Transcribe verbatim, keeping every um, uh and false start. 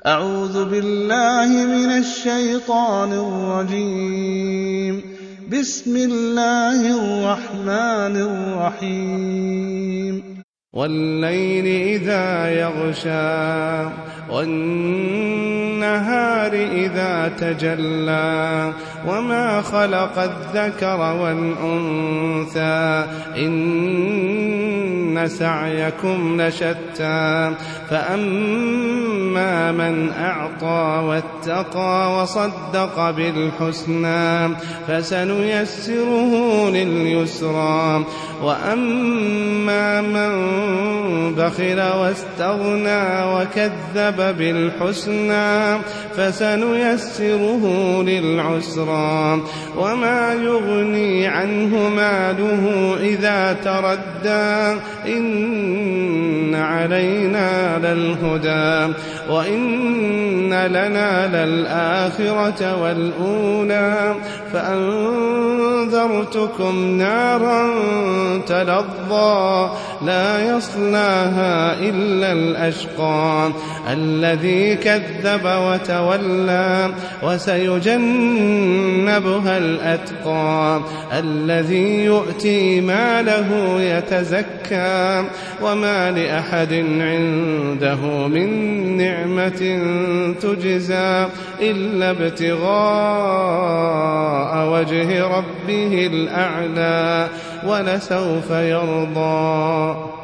أعوذ بالله من الشيطان الرجيم. بسم الله الرحمن الرحيم. والليل إذا يغشى والنهار إذا تجلى وما خلق الذكر والأنثى إن سعيكم لشتى فأما من أعطى واتقى وصدق بالحسنى فسنيسره لليسرى وأما من بخل واستغنى وكذب بالحسنى فسنيسره للعسرى وما يغني عنه ماله إذا تردى إن علينا للهدى وإن لنا للآخرة والأولى فأنذرتكم نارا تلظى لا يصلاها إلا الأشقى الذي كذب وتولى وسيجنبها الأتقى الذي يؤتي ماله يتزكى وما لأحد عنده من نعمة تجزى إلا ابتغاء وجه ربه الأعلى ولسوف يرضى.